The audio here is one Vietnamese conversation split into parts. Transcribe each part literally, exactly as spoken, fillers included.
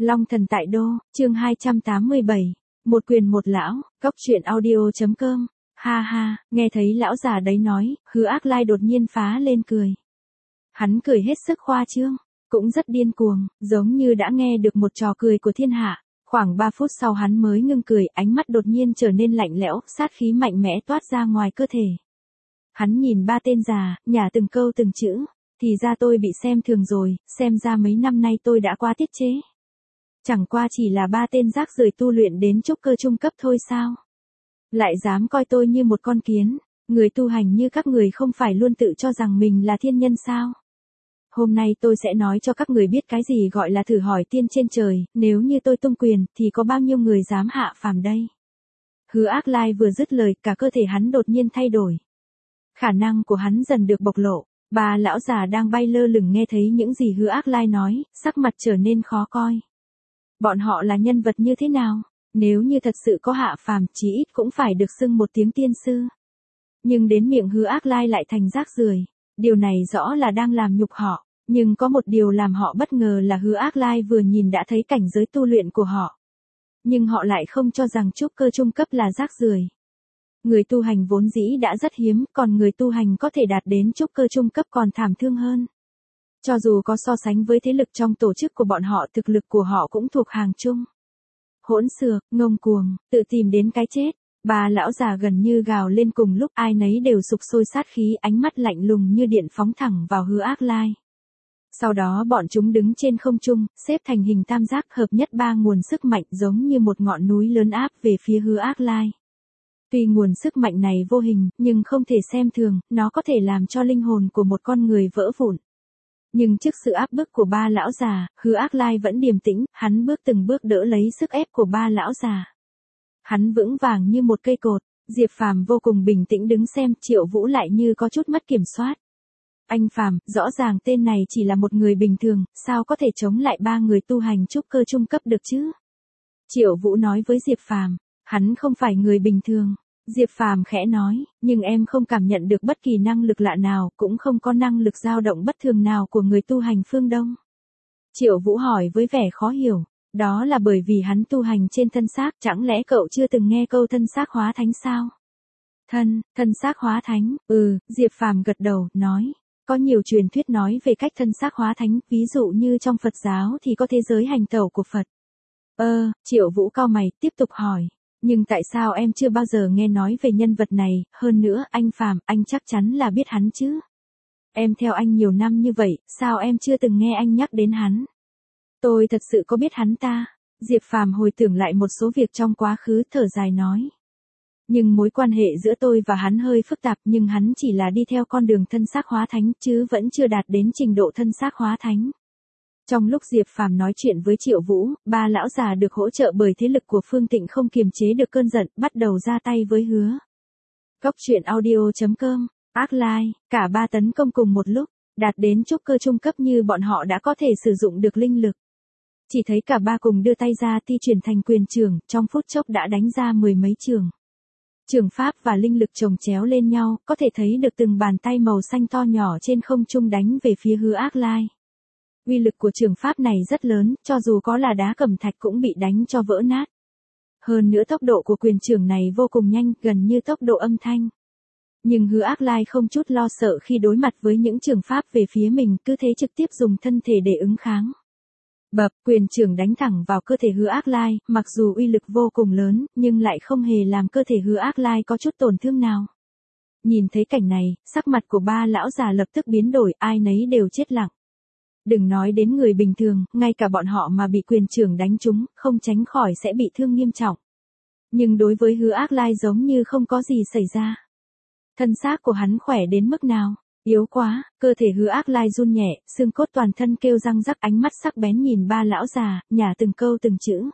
Long thần tại đô, chương hai trăm tám mươi bảy, một quyền một lão, góc truyện audio.com, ha ha, nghe thấy lão già đấy nói, Hứa Ác Lai đột nhiên phá lên cười. Hắn cười hết sức khoa trương, cũng rất điên cuồng, giống như đã nghe được một trò cười của thiên hạ. Khoảng ba phút sau hắn mới ngưng cười, ánh mắt đột nhiên trở nên lạnh lẽo, sát khí mạnh mẽ toát ra ngoài cơ thể. Hắn nhìn ba tên già, nhả từng câu từng chữ, thì ra tôi bị xem thường rồi, xem ra mấy năm nay tôi đã quá tiết chế. Chẳng qua chỉ là ba tên rác rưởi tu luyện đến trúc cơ trung cấp thôi sao? Lại dám coi tôi như một con kiến, người tu hành như các người không phải luôn tự cho rằng mình là thiên nhân sao? Hôm nay tôi sẽ nói cho các người biết cái gì gọi là thử hỏi tiên trên trời, nếu như tôi tung quyền thì có bao nhiêu người dám hạ phàm đây? Hứa Ác Lai vừa dứt lời, cả cơ thể hắn đột nhiên thay đổi. Khả năng của hắn dần được bộc lộ, ba lão già đang bay lơ lửng nghe thấy những gì Hứa Ác Lai nói, sắc mặt trở nên khó coi. Bọn họ là nhân vật như thế nào? Nếu như thật sự có hạ phàm, chí ít cũng phải được xưng một tiếng tiên sư. Nhưng đến miệng Hứa Ác Lai lại thành rác rưởi. Điều này rõ là đang làm nhục họ, nhưng có một điều làm họ bất ngờ là Hứa Ác Lai vừa nhìn đã thấy cảnh giới tu luyện của họ. Nhưng họ lại không cho rằng trúc cơ trung cấp là rác rưởi. Người tu hành vốn dĩ đã rất hiếm, còn người tu hành có thể đạt đến trúc cơ trung cấp còn thảm thương hơn. Cho dù có so sánh với thế lực trong tổ chức của bọn họ, thực lực của họ cũng thuộc hàng chung. Hỗn xược, ngông cuồng, tự tìm đến cái chết. Ba lão già gần như gào lên cùng lúc, ai nấy đều sục sôi sát khí, ánh mắt lạnh lùng như điện phóng thẳng vào Hứa Ác Lai. Sau đó bọn chúng đứng trên không trung, xếp thành hình tam giác, hợp nhất ba nguồn sức mạnh giống như một ngọn núi lớn áp về phía Hứa Ác Lai. Tuy nguồn sức mạnh này vô hình, nhưng không thể xem thường, nó có thể làm cho linh hồn của một con người vỡ vụn. Nhưng trước sự áp bức của ba lão già, Hứa Ác Lai vẫn điềm tĩnh, hắn bước từng bước đỡ lấy sức ép của ba lão già. Hắn vững vàng như một cây cột, Diệp Phàm vô cùng bình tĩnh đứng xem, Triệu Vũ lại như có chút mất kiểm soát. Anh Phàm, rõ ràng tên này chỉ là một người bình thường, sao có thể chống lại ba người tu hành trúc cơ trung cấp được chứ? Triệu Vũ nói với Diệp Phàm, hắn không phải người bình thường. Diệp Phàm khẽ nói, nhưng em không cảm nhận được bất kỳ năng lực lạ nào, cũng không có năng lực dao động bất thường nào của người tu hành phương Đông. Triệu Vũ hỏi với vẻ khó hiểu. Đó là bởi vì hắn tu hành trên thân xác, chẳng lẽ cậu chưa từng nghe câu thân xác hóa thánh sao? Thân, thân xác hóa thánh, ừ, Diệp Phàm gật đầu, nói. Có nhiều truyền thuyết nói về cách thân xác hóa thánh, ví dụ như trong Phật giáo thì có thế giới hành tẩu của Phật. Ơ, ờ, Triệu Vũ cau mày, tiếp tục hỏi. Nhưng tại sao em chưa bao giờ nghe nói về nhân vật này, hơn nữa, anh Phàm, anh chắc chắn là biết hắn chứ? Em theo anh nhiều năm như vậy, sao em chưa từng nghe anh nhắc đến hắn? Tôi thật sự có biết hắn ta. Diệp Phàm hồi tưởng lại một số việc trong quá khứ, thở dài nói. Nhưng mối quan hệ giữa tôi và hắn hơi phức tạp, nhưng hắn chỉ là đi theo con đường thân xác hóa thánh, chứ vẫn chưa đạt đến trình độ thân xác hóa thánh. Trong lúc Diệp Phàm nói chuyện với Triệu Vũ, ba lão già được hỗ trợ bởi thế lực của Phương Tịnh không kiềm chế được cơn giận, bắt đầu ra tay với Hứa. Góc truyện audio.com, Ác Lai, cả ba tấn công cùng một lúc, đạt đến trúc cơ trung cấp như bọn họ đã có thể sử dụng được linh lực. Chỉ thấy cả ba cùng đưa tay ra thi chuyển thành quyền trường, trong phút chốc đã đánh ra mười mấy trường. Trường pháp và linh lực chồng chéo lên nhau, có thể thấy được từng bàn tay màu xanh to nhỏ trên không trung đánh về phía Hứa Ác Lai. Uy lực của trường pháp này rất lớn, cho dù có là đá cẩm thạch cũng bị đánh cho vỡ nát. Hơn nữa tốc độ của quyền trường này vô cùng nhanh, gần như tốc độ âm thanh. Nhưng Hứa Ác Lai không chút lo sợ khi đối mặt với những trường pháp về phía mình, cứ thế trực tiếp dùng thân thể để ứng kháng. Bập, quyền trường đánh thẳng vào cơ thể Hứa Ác Lai, mặc dù uy lực vô cùng lớn, nhưng lại không hề làm cơ thể Hứa Ác Lai có chút tổn thương nào. Nhìn thấy cảnh này, sắc mặt của ba lão già lập tức biến đổi, ai nấy đều chết lặng. Đừng nói đến người bình thường, ngay cả bọn họ mà bị quyền trường đánh trúng, không tránh khỏi sẽ bị thương nghiêm trọng. Nhưng đối với Hứa Ác Lai giống như không có gì xảy ra. Thân xác của hắn khỏe đến mức nào? Yếu quá, cơ thể Hứa Ác Lai run nhẹ, xương cốt toàn thân kêu răng rắc, ánh mắt sắc bén nhìn ba lão già, nhả từng câu từng chữ.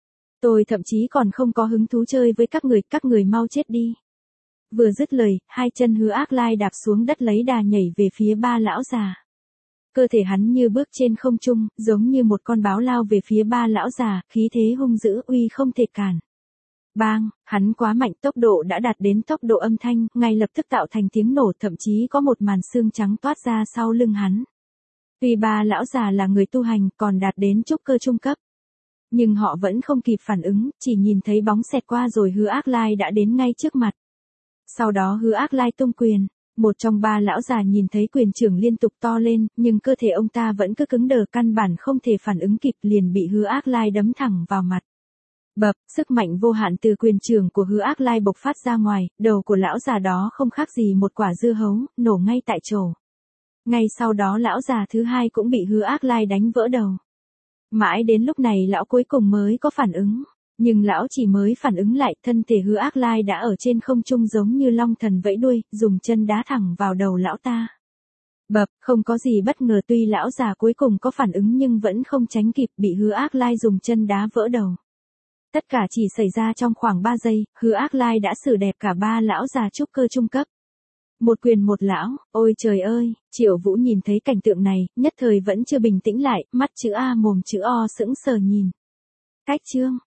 Tôi thậm chí còn không có hứng thú chơi với các người, các người mau chết đi. Vừa dứt lời, hai chân Hứa Ác Lai đạp xuống đất lấy đà nhảy về phía ba lão già. Cơ thể hắn như bước trên không trung, giống như một con báo lao về phía ba lão già, khí thế hung dữ, uy không thể cản. Bang, hắn quá mạnh, tốc độ đã đạt đến tốc độ âm thanh, ngay lập tức tạo thành tiếng nổ, thậm chí có một màn xương trắng toát ra sau lưng hắn. Tuy ba lão già là người tu hành, còn đạt đến trúc cơ trung cấp. Nhưng họ vẫn không kịp phản ứng, chỉ nhìn thấy bóng xẹt qua rồi Hứa Ác Lai đã đến ngay trước mặt. Sau đó Hứa Ác Lai tung quyền, một trong ba lão già nhìn thấy quyền trưởng liên tục to lên, nhưng cơ thể ông ta vẫn cứ cứng đờ, căn bản không thể phản ứng kịp, liền bị Hứa Ác Lai đấm thẳng vào mặt. Bập, sức mạnh vô hạn từ quyền trưởng của Hứa Ác Lai bộc phát ra ngoài, đầu của lão già đó không khác gì một quả dưa hấu, nổ ngay tại chỗ. Ngay sau đó lão già thứ hai cũng bị Hứa Ác Lai đánh vỡ đầu. Mãi đến lúc này lão cuối cùng mới có phản ứng, nhưng lão chỉ mới phản ứng lại, thân thể Hứa Ác Lai đã ở trên không trung giống như long thần vẫy đuôi, dùng chân đá thẳng vào đầu lão ta. Bập, không có gì bất ngờ, tuy lão già cuối cùng có phản ứng nhưng vẫn không tránh kịp, bị Hứa Ác Lai dùng chân đá vỡ đầu. Tất cả chỉ xảy ra trong khoảng ba giây, Hứa Ác Lai đã xử đẹp cả ba lão già trúc cơ trung cấp. Một quyền một lão, ôi trời ơi, Triệu Vũ nhìn thấy cảnh tượng này, nhất thời vẫn chưa bình tĩnh lại, mắt chữ A mồm chữ O sững sờ nhìn. Cách chương